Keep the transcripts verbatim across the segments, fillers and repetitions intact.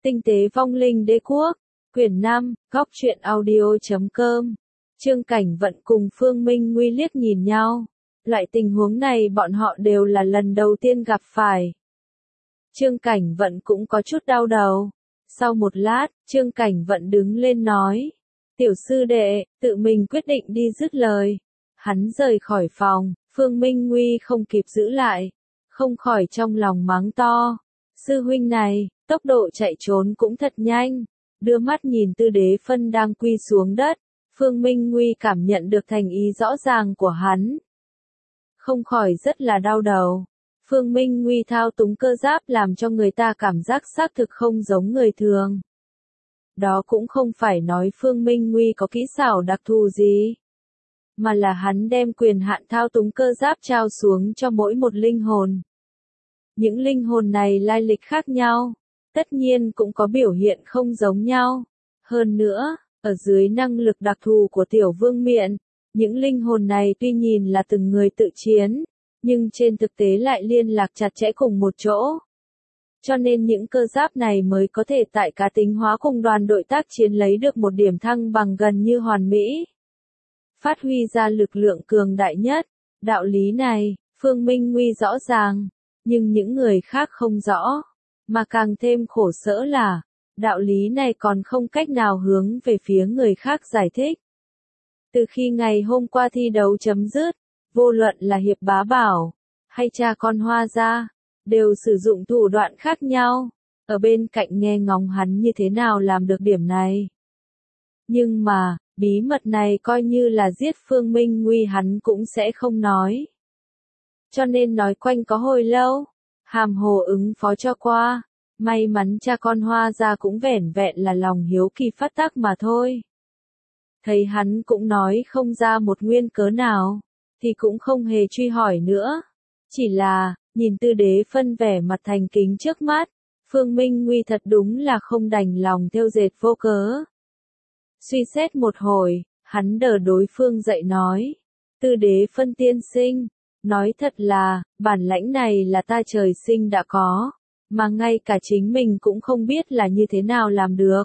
Tinh tế vong linh đế quốc, quyển năm, góc truyện audio chấm com. Trương Cảnh Vận cùng Phương Minh Nguy liếc nhìn nhau. Loại tình huống này bọn họ đều là lần đầu tiên gặp phải. Trương Cảnh Vận cũng có chút đau đầu. Sau một lát, Trương Cảnh Vận đứng lên nói. Tiểu sư đệ, tự mình quyết định đi dứt lời. Hắn rời khỏi phòng, Phương Minh Nguy không kịp giữ lại. Không khỏi trong lòng mắng to. Sư huynh này, tốc độ chạy trốn cũng thật nhanh. Đưa mắt nhìn Tư Đế Phân đang quy xuống đất. Phương Minh Nguy cảm nhận được thành ý rõ ràng của hắn. Không khỏi rất là đau đầu. Phương Minh Nguy thao túng cơ giáp làm cho người ta cảm giác xác thực không giống người thường. Đó cũng không phải nói Phương Minh Nguy có kỹ xảo đặc thù gì. Mà là hắn đem quyền hạn thao túng cơ giáp trao xuống cho mỗi một linh hồn. Những linh hồn này lai lịch khác nhau. Tất nhiên cũng có biểu hiện không giống nhau. Hơn nữa, ở dưới năng lực đặc thù của tiểu vương miện, những linh hồn này tuy nhìn là từng người tự chiến, nhưng trên thực tế lại liên lạc chặt chẽ cùng một chỗ. Cho nên những cơ giáp này mới có thể tại cá tính hóa cùng đoàn đội tác chiến lấy được một điểm thăng bằng gần như hoàn mỹ. Phát huy ra lực lượng cường đại nhất. Đạo lý này, Phương Minh Nguy rõ ràng, nhưng những người khác không rõ. Mà càng thêm khổ sở là, đạo lý này còn không cách nào hướng về phía người khác giải thích. Từ khi ngày hôm qua thi đấu chấm dứt, vô luận là Hiệp Bá Bảo, hay cha con Hoa Gia, đều sử dụng thủ đoạn khác nhau, ở bên cạnh nghe ngóng hắn như thế nào làm được điểm này. Nhưng mà, bí mật này coi như là giết Phương Minh Nguy hắn cũng sẽ không nói. Cho nên nói quanh có hồi lâu, hàm hồ ứng phó cho qua, may mắn cha con Hoa Gia cũng vẻn vẹn là lòng hiếu kỳ phát tác mà thôi. Thấy hắn cũng nói không ra một nguyên cớ nào, thì cũng không hề truy hỏi nữa. Chỉ là, nhìn Tư Đế Phân vẻ mặt thành kính trước mắt, Phương Minh Nguy thật đúng là không đành lòng theo dệt vô cớ. Suy xét một hồi, hắn đỡ đối phương dậy nói, Tư Đế Phân tiên sinh, nói thật là, bản lãnh này là ta trời sinh đã có, mà ngay cả chính mình cũng không biết là như thế nào làm được.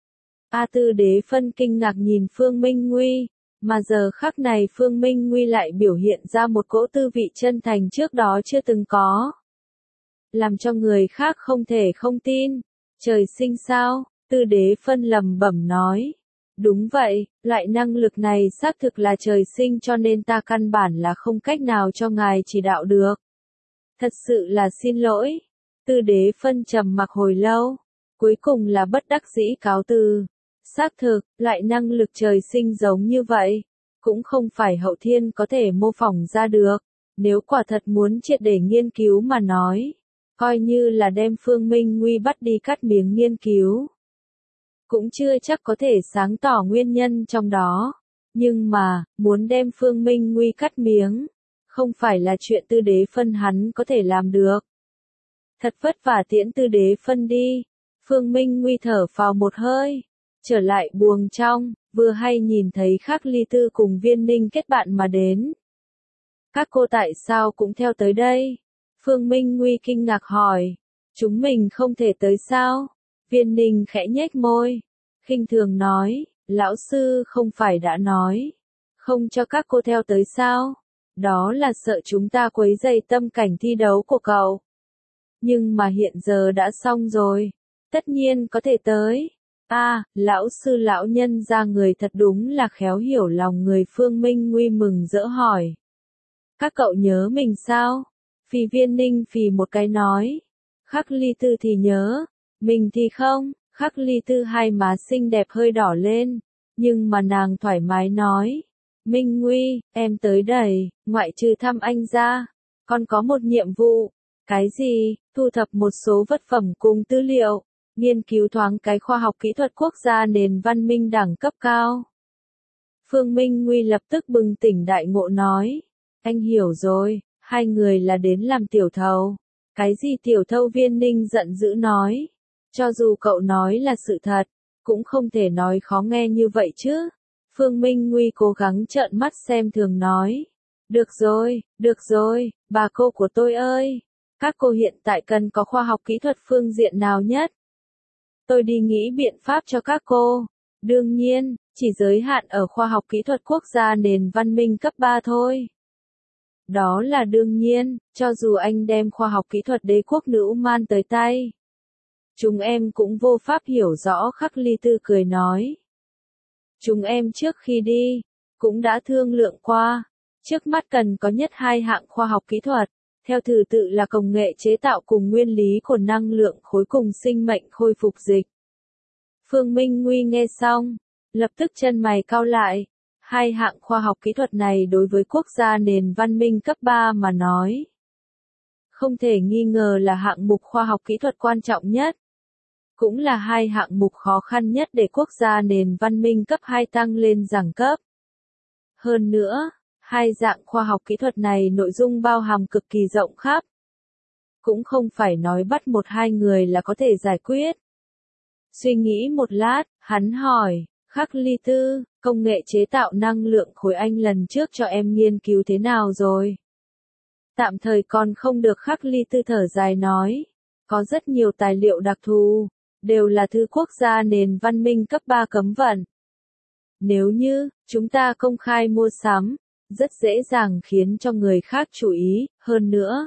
A Tư Đế Phân kinh ngạc nhìn Phương Minh Nguy, mà giờ khắc này Phương Minh Nguy lại biểu hiện ra một cỗ tư vị chân thành trước đó chưa từng có. Làm cho người khác không thể không tin. Trời sinh sao? Tư Đế Phân lẩm bẩm nói. Đúng vậy, loại năng lực này xác thực là trời sinh cho nên ta căn bản là không cách nào cho ngài chỉ đạo được. Thật sự là xin lỗi. Tư Đế Phân trầm mặc hồi lâu, cuối cùng là bất đắc dĩ cáo từ. Xác thực, loại năng lực trời sinh giống như vậy, cũng không phải hậu thiên có thể mô phỏng ra được. Nếu quả thật muốn triệt để nghiên cứu mà nói, coi như là đem Phương Minh Nguy bắt đi cắt miếng nghiên cứu, cũng chưa chắc có thể sáng tỏ nguyên nhân trong đó. Nhưng mà, muốn đem Phương Minh Nguy cắt miếng, không phải là chuyện Tư Đế Phân hắn có thể làm được. Thật vất vả tiễn Tư Đế Phân đi, Phương Minh Nguy thở phào một hơi, trở lại buồng trong, vừa hay nhìn thấy Khắc Ly Tư cùng Viên Ninh kết bạn mà đến. Các cô tại sao cũng theo tới đây? Phương Minh Nguy kinh ngạc hỏi. Chúng mình không thể tới sao? Viên Ninh khẽ nhếch môi, khinh thường nói, lão sư không phải đã nói, không cho các cô theo tới sao? Đó là sợ chúng ta quấy rầy tâm cảnh thi đấu của cậu. Nhưng mà hiện giờ đã xong rồi, tất nhiên có thể tới. A, à, lão sư lão nhân ra người thật đúng là khéo hiểu lòng người. Phương Minh Nguy mừng rỡ hỏi. Các cậu nhớ mình sao? Phì Viên Ninh phì một cái nói. Khắc Ly Tư thì nhớ, mình thì không. Khắc Ly Tư hai má xinh đẹp hơi đỏ lên, nhưng mà nàng thoải mái nói. Minh Nguy, em tới đây, ngoại trừ thăm anh ra, còn có một nhiệm vụ. Cái gì? Thu thập một số vật phẩm cùng tư liệu. Nghiên cứu thoáng cái khoa học kỹ thuật quốc gia nền văn minh đẳng cấp cao. Phương Minh Nguy lập tức bừng tỉnh đại ngộ nói. Anh hiểu rồi, hai người là đến làm tiểu thầu. Cái gì tiểu thầu? Viên Ninh giận dữ nói. Cho dù cậu nói là sự thật, cũng không thể nói khó nghe như vậy chứ. Phương Minh Nguy cố gắng trợn mắt xem thường nói. Được rồi, được rồi, bà cô của tôi ơi. Các cô hiện tại cần có khoa học kỹ thuật phương diện nào nhất? tôi đi nghĩ biện pháp cho các cô. Đương nhiên, chỉ giới hạn ở khoa học kỹ thuật quốc gia nền văn minh cấp ba thôi. Đó là đương nhiên, cho dù anh đem khoa học kỹ thuật đế quốc nữ man tới tay. Chúng em cũng vô pháp hiểu rõ, Khắc Ly Tư cười nói. Chúng em trước khi đi, cũng đã thương lượng qua. Trước mắt cần có nhất hai hạng khoa học kỹ thuật, theo thứ tự là công nghệ chế tạo cùng nguyên lý của năng lượng khối cùng sinh mệnh khôi phục dịch. Phương Minh Nguy nghe xong, lập tức chân mày cau lại. Hai hạng khoa học kỹ thuật này đối với quốc gia nền văn minh cấp ba mà nói, không thể nghi ngờ là hạng mục khoa học kỹ thuật quan trọng nhất. Cũng là hai hạng mục khó khăn nhất để quốc gia nền văn minh cấp hai tăng lên đẳng cấp. Hơn nữa, hai dạng khoa học kỹ thuật này nội dung bao hàm cực kỳ rộng khắp. Cũng không phải nói bắt một hai người là có thể giải quyết. Suy nghĩ một lát, hắn hỏi, Khắc Ly Tư, công nghệ chế tạo năng lượng khối anh lần trước cho em nghiên cứu thế nào rồi? Tạm thời còn không được, Khắc Ly Tư thở dài nói. Có rất nhiều tài liệu đặc thù, đều là thứ quốc gia nền văn minh cấp ba cấm vận. Nếu như, chúng ta công khai mua sắm, rất dễ dàng khiến cho người khác chú ý, hơn nữa.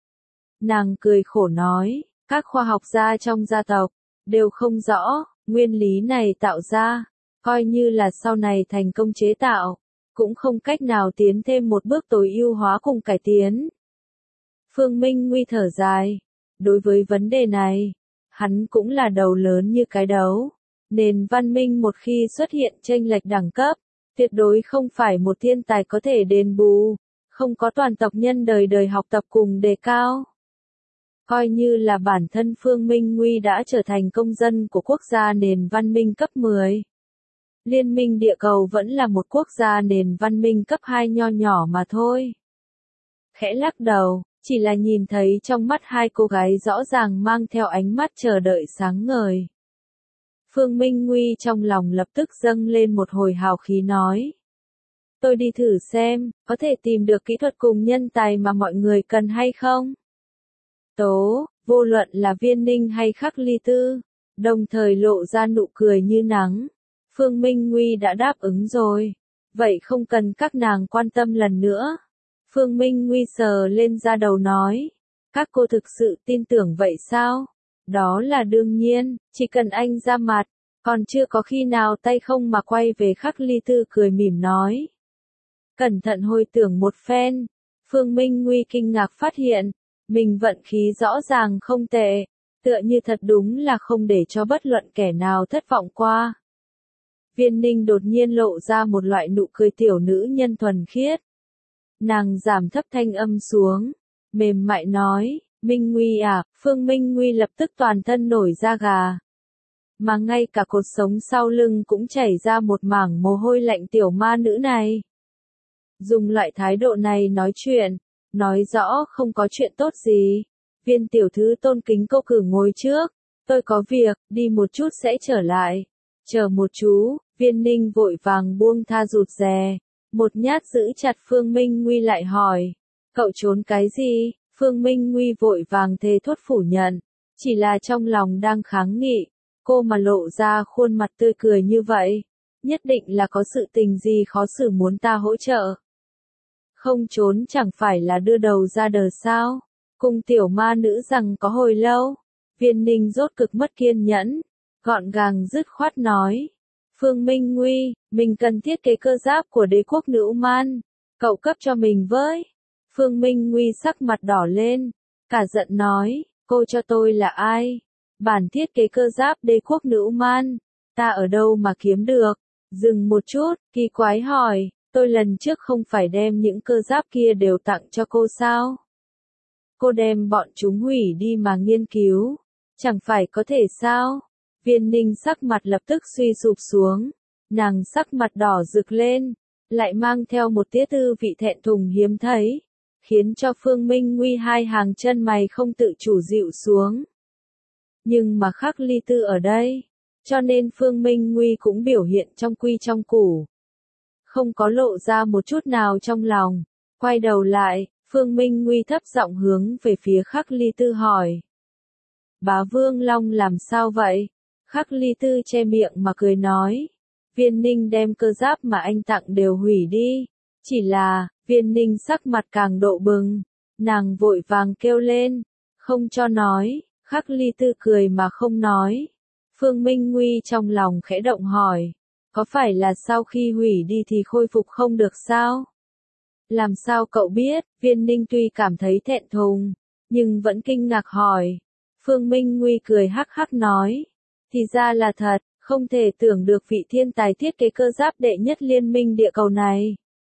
Nàng cười khổ nói, các khoa học gia trong gia tộc, đều không rõ, nguyên lý này tạo ra, coi như là sau này thành công chế tạo, cũng không cách nào tiến thêm một bước tối ưu hóa cùng cải tiến. Phương Minh Nguy thở dài, đối với vấn đề này, hắn cũng là đầu lớn như cái đấu. Nền văn minh một khi xuất hiện chênh lệch đẳng cấp, tuyệt đối không phải một thiên tài có thể đền bù, không có toàn tộc nhân đời đời học tập cùng đề cao. Coi như là bản thân Phương Minh Nguy đã trở thành công dân của quốc gia nền văn minh cấp mười. Liên minh địa cầu vẫn là một quốc gia nền văn minh cấp hai nho nhỏ mà thôi. Khẽ lắc đầu, chỉ là nhìn thấy trong mắt hai cô gái rõ ràng mang theo ánh mắt chờ đợi sáng ngời. Phương Minh Nguy trong lòng lập tức dâng lên một hồi hào khí nói. Tôi đi thử xem, có thể tìm được kỹ thuật cùng nhân tài mà mọi người cần hay không? Tố, vô luận là Viên Ninh hay Khắc Ly Tư, đồng thời lộ ra nụ cười như nắng. Phương Minh Nguy đã đáp ứng rồi, vậy không cần các nàng quan tâm lần nữa. Phương Minh Nguy sờ lên da đầu nói, các cô thực sự tin tưởng vậy sao? Đó là đương nhiên, chỉ cần anh ra mặt, còn chưa có khi nào tay không mà quay về. Khắc Ly Tư cười mỉm nói. Cẩn thận hồi tưởng một phen, Phương Minh Nguy kinh ngạc phát hiện, mình vận khí rõ ràng không tệ, tựa như thật đúng là không để cho bất luận kẻ nào thất vọng qua. Viên Ninh đột nhiên lộ ra một loại nụ cười tiểu nữ nhân thuần khiết. Nàng giảm thấp thanh âm xuống, mềm mại nói, Minh Nguy à, Phương Minh Nguy lập tức toàn thân nổi da gà. Mà ngay cả cột sống sau lưng cũng chảy ra một mảng mồ hôi lạnh. Tiểu ma nữ này dùng loại thái độ này nói chuyện, nói rõ không có chuyện tốt gì. Viên tiểu thư tôn kính cô cử ngồi trước, tôi có việc, đi một chút sẽ trở lại. Chờ một chú, Viên Ninh vội vàng buông tha rụt rè, một nhát giữ chặt Phương Minh Nguy lại hỏi, cậu trốn cái gì? Phương Minh Nguy vội vàng thề thốt phủ nhận, chỉ là trong lòng đang kháng nghị, cô mà lộ ra khuôn mặt tươi cười như vậy, nhất định là có sự tình gì khó xử muốn ta hỗ trợ. Không trốn chẳng phải là đưa đầu ra đờ sao? Cùng tiểu ma nữ rằng có hồi lâu, Viên Ninh rốt cực mất kiên nhẫn, gọn gàng dứt khoát nói. Phương Minh Nguy, mình cần thiết kế cơ giáp của đế quốc nữ man, cậu cấp cho mình với. Phương Minh Nguy sắc mặt đỏ lên, cả giận nói, cô cho tôi là ai? Bản thiết kế cơ giáp đế quốc nữ man, ta ở đâu mà kiếm được? Dừng một chút, kỳ quái hỏi, tôi lần trước không phải đem những cơ giáp kia đều tặng cho cô sao? Cô đem bọn chúng hủy đi mà nghiên cứu, chẳng phải có thể sao? Viên Ninh sắc mặt lập tức suy sụp xuống, nàng sắc mặt đỏ rực lên, lại mang theo một tia tư vị thẹn thùng hiếm thấy, khiến cho Phương Minh Nguy hai hàng chân mày không tự chủ dịu xuống. Nhưng mà Khắc Ly Tư ở đây, cho nên Phương Minh Nguy cũng biểu hiện trong quy trong củ, không có lộ ra một chút nào trong lòng. Quay đầu lại, Phương Minh Nguy thấp giọng hướng về phía Khắc Ly Tư hỏi. Bá Vương Long làm sao vậy? Khắc Ly Tư che miệng mà cười nói. Viên Ninh đem cơ giáp mà anh tặng đều hủy đi. Chỉ là, Viên Ninh sắc mặt càng độ bừng. Nàng vội vàng kêu lên. Không cho nói. Khắc Ly Tư cười mà không nói. Phương Minh Nguy trong lòng khẽ động hỏi. Có phải là sau khi hủy đi thì khôi phục không được sao? Làm sao cậu biết? Viên Ninh tuy cảm thấy thẹn thùng, nhưng vẫn kinh ngạc hỏi. Phương Minh Nguy cười hắc hắc nói. Thì ra là thật, không thể tưởng được vị thiên tài thiết kế cơ giáp đệ nhất liên minh địa cầu này.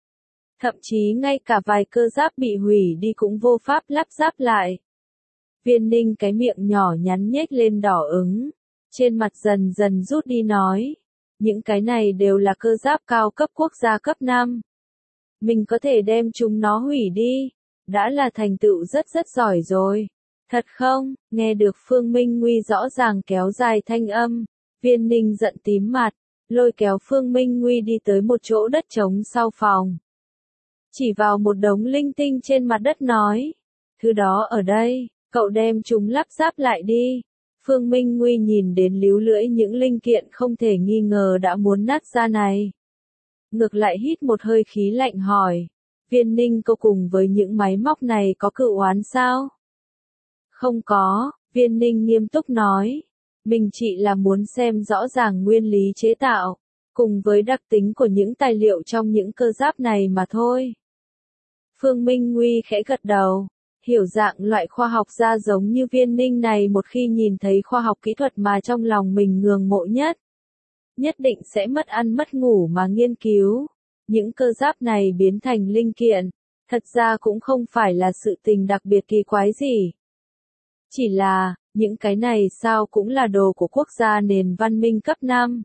Thậm chí ngay cả vài cơ giáp bị hủy đi cũng vô pháp lắp ráp lại. Viên Ninh cái miệng nhỏ nhắn nhếch lên đỏ ứng, trên mặt dần dần rút đi nói. Những cái này đều là cơ giáp cao cấp quốc gia cấp năm. Mình có thể đem chúng nó hủy đi, đã là thành tựu rất rất giỏi rồi. Thật không? Nghe được Phương Minh Nguy rõ ràng kéo dài thanh âm, Viên Ninh giận tím mặt, lôi kéo Phương Minh Nguy đi tới một chỗ đất trống sau phòng. Chỉ vào một đống linh tinh trên mặt đất nói, thứ đó ở đây, cậu đem chúng lắp ráp lại đi. Phương Minh Nguy nhìn đến líu lưỡi những linh kiện không thể nghi ngờ đã muốn nát ra này. Ngược lại hít một hơi khí lạnh hỏi, Viên Ninh cậu cùng với những máy móc này có cựu oán sao? Không có, Viên Ninh nghiêm túc nói, mình chỉ là muốn xem rõ ràng nguyên lý chế tạo, cùng với đặc tính của những tài liệu trong những cơ giáp này mà thôi. Phương Minh Nguy khẽ gật đầu, hiểu dạng loại khoa học gia giống như Viên Ninh này một khi nhìn thấy khoa học kỹ thuật mà trong lòng mình ngưỡng mộ nhất. Nhất định sẽ mất ăn mất ngủ mà nghiên cứu. Những cơ giáp này biến thành linh kiện, thật ra cũng không phải là sự tình đặc biệt kỳ quái gì. Chỉ là, những cái này sao cũng là đồ của quốc gia nền văn minh cấp năm.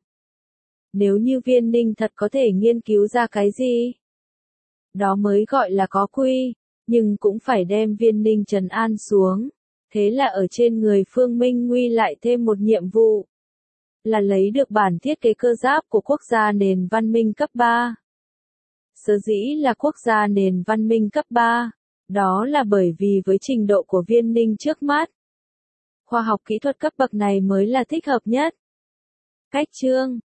Nếu như Viên Ninh thật có thể nghiên cứu ra cái gì, đó mới gọi là có quy, nhưng cũng phải đem Viên Ninh trấn an xuống. Thế là ở trên người Phương Minh Nguy lại thêm một nhiệm vụ, là lấy được bản thiết kế cơ giáp của quốc gia nền văn minh cấp ba. Sở dĩ là quốc gia nền văn minh cấp ba, đó là bởi vì với trình độ của Viên Ninh trước mắt, khoa học kỹ thuật cấp bậc này mới là thích hợp nhất. Cách chương